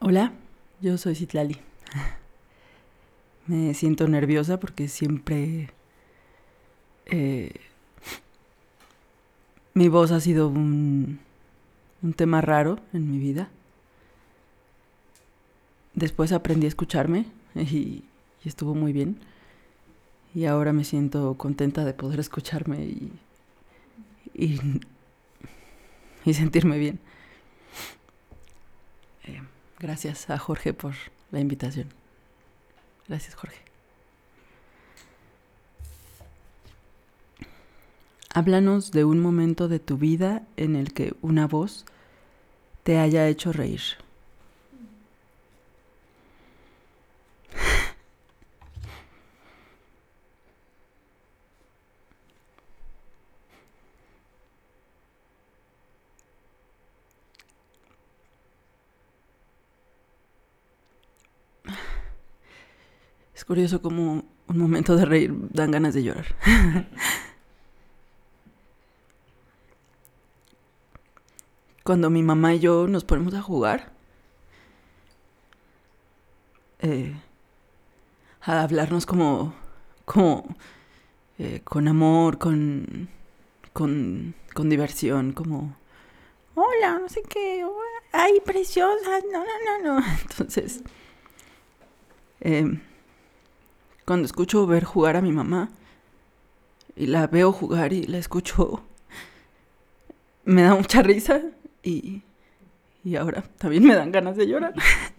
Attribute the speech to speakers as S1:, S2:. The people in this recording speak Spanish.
S1: Hola, yo soy Citlali. Me siento nerviosa porque siempre mi voz ha sido un tema raro en mi vida. Después aprendí a escucharme y estuvo muy bien. Y ahora me siento contenta de poder escucharme y, y sentirme bien. Gracias a Jorge por la invitación. Gracias, Jorge. Háblanos de un momento de tu vida en el que una voz te haya hecho reír. Es curioso cómo un momento de reír dan ganas de llorar. Cuando mi mamá y yo nos ponemos a jugar, a hablarnos con amor, con diversión, como, hola, no sé qué, ay, preciosa, no. Entonces, cuando escucho ver jugar a mi mamá, y la veo jugar y la escucho, me da mucha risa y ahora también me dan ganas de llorar.